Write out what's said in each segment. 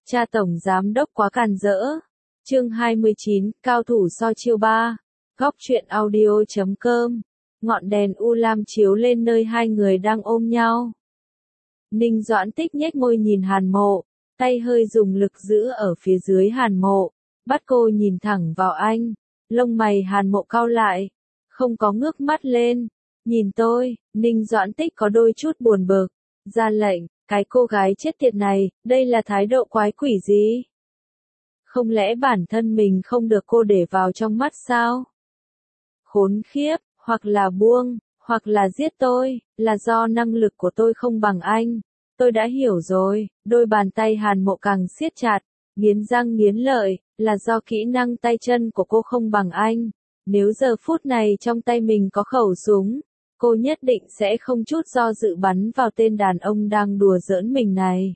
Cha tổng giám đốc quá càn rỡ. Chương 29, cao thủ so chiêu 3. Góc truyện audio.com. Ngọn đèn u lam chiếu lên nơi hai người đang ôm nhau. Ninh Doãn Tích nhếch môi nhìn Hàn Mộ, tay hơi dùng lực giữ ở phía dưới Hàn Mộ, bắt cô nhìn thẳng vào anh. Lông mày Hàn Mộ cau lại, không có ngước mắt lên. Nhìn tôi, Ninh Doãn Tích có đôi chút buồn bực, ra lệnh, cái cô gái chết tiệt này, đây là thái độ quái quỷ gì? Không lẽ bản thân mình không được cô để vào trong mắt sao? Khốn khiếp, hoặc là buông, hoặc là giết tôi, là do năng lực của tôi không bằng anh. Tôi đã hiểu rồi, đôi bàn tay Hàn Mộ càng siết chặt, nghiến răng nghiến lợi, là do kỹ năng tay chân của cô không bằng anh. Nếu giờ phút này trong tay mình có khẩu súng, cô nhất định sẽ không chút do dự bắn vào tên đàn ông đang đùa giỡn mình này.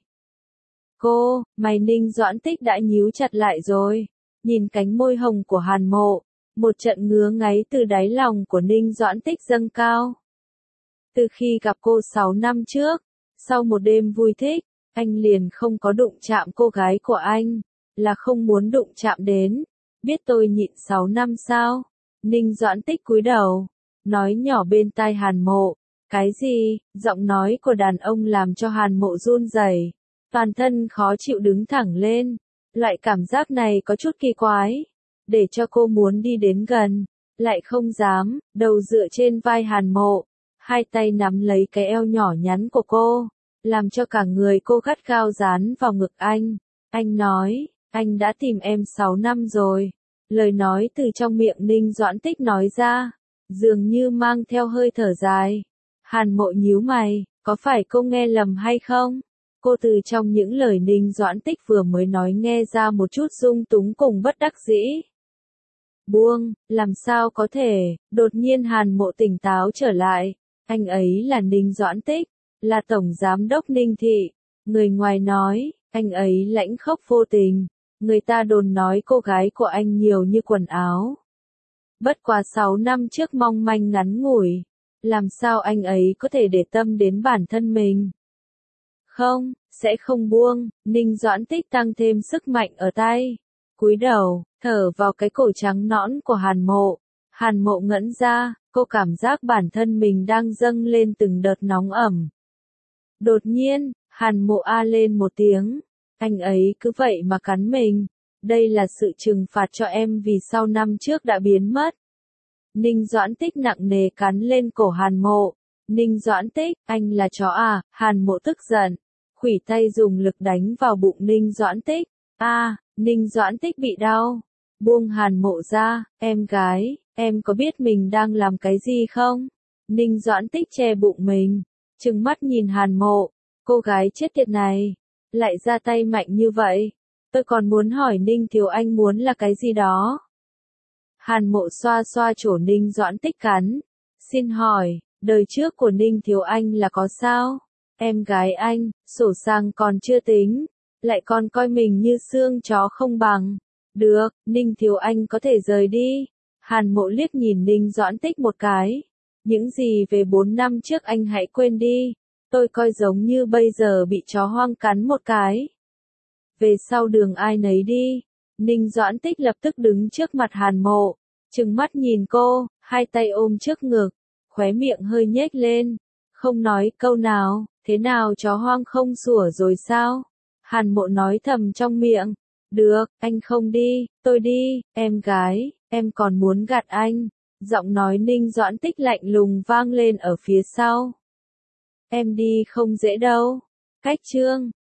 Cô, mày Ninh Doãn Tích đã nhíu chặt lại rồi, nhìn cánh môi hồng của Hàn Mộ, một trận ngứa ngáy từ đáy lòng của Ninh Doãn Tích dâng cao. Từ khi gặp cô 6 năm trước, sau một đêm vui thích, anh liền không có đụng chạm cô gái của anh, là không muốn đụng chạm đến. Biết tôi nhịn 6 năm sao? Ninh Doãn Tích cúi đầu, nói nhỏ bên tai Hàn Mộ. Cái gì? Giọng nói của đàn ông làm cho Hàn Mộ run rẩy, toàn thân khó chịu đứng thẳng lên. Loại cảm giác này có chút kỳ quái, để cho cô muốn đi đến gần, lại không dám, đầu dựa trên vai Hàn Mộ, hai tay nắm lấy cái eo nhỏ nhắn của cô, làm cho cả người cô gắt gao dán vào ngực anh. Anh nói, anh đã tìm em 6 năm rồi. Lời nói từ trong miệng Ninh Doãn Tích nói ra, dường như mang theo hơi thở dài. Hàn Mộ nhíu mày, có phải cô nghe lầm hay không? Cô từ trong những lời Ninh Doãn Tích vừa mới nói nghe ra một chút dung túng cùng bất đắc dĩ. Buông, làm sao có thể? Đột nhiên Hàn Mộ tỉnh táo trở lại. Anh ấy là Ninh Doãn Tích, là tổng giám đốc Ninh Thị. Người ngoài nói, anh ấy lãnh khốc vô tình. Người ta đồn nói cô gái của anh nhiều như quần áo. Bất quá 6 năm trước mong manh ngắn ngủi, làm sao anh ấy có thể để tâm đến bản thân mình? Không, sẽ không buông. Ninh Doãn Tích tăng thêm sức mạnh ở tay, cúi đầu, thở vào cái cổ trắng nõn của Hàn Mộ. Hàn Mộ ngẩn ra, cô cảm giác bản thân mình đang dâng lên từng đợt nóng ẩm. Đột nhiên, Hàn Mộ a lên một tiếng. Anh ấy cứ vậy mà cắn mình. Đây là sự trừng phạt cho em vì sau năm trước đã biến mất. Ninh Doãn Tích nặng nề cắn lên cổ Hàn Mộ. Ninh Doãn Tích, anh là chó à? Hàn Mộ tức giận, khuỷu tay dùng lực đánh vào bụng Ninh Doãn Tích. Ninh Doãn Tích bị đau. Buông Hàn Mộ ra, em gái, em có biết mình đang làm cái gì không? Ninh Doãn Tích che bụng mình, trừng mắt nhìn Hàn Mộ. Cô gái chết tiệt này, lại ra tay mạnh như vậy. Tôi còn muốn hỏi Ninh Thiếu Anh muốn là cái gì đó. Hàn Mộ xoa xoa chỗ Ninh Doãn Tích cắn. Xin hỏi, đời trước của Ninh Thiếu Anh là có sao? Em gái anh, sổ sang còn chưa tính, lại còn coi mình như xương chó không bằng. Được, Ninh Thiếu Anh có thể rời đi. Hàn Mộ liếc nhìn Ninh Doãn Tích một cái. Những gì về 4 năm trước anh hãy quên đi. Tôi coi giống như bây giờ bị chó hoang cắn một cái. Về sau đường ai nấy đi. Ninh Doãn Tích lập tức đứng trước mặt Hàn Mộ, trừng mắt nhìn cô, hai tay ôm trước ngực, khóe miệng hơi nhếch lên, không nói câu nào. Thế nào, chó hoang không sủa rồi sao? Hàn Mộ nói thầm trong miệng. Được, anh không đi, tôi đi. Em gái, em còn muốn gạt anh. Giọng nói Ninh Doãn Tích lạnh lùng vang lên ở phía sau. Em đi không dễ đâu. Cách chương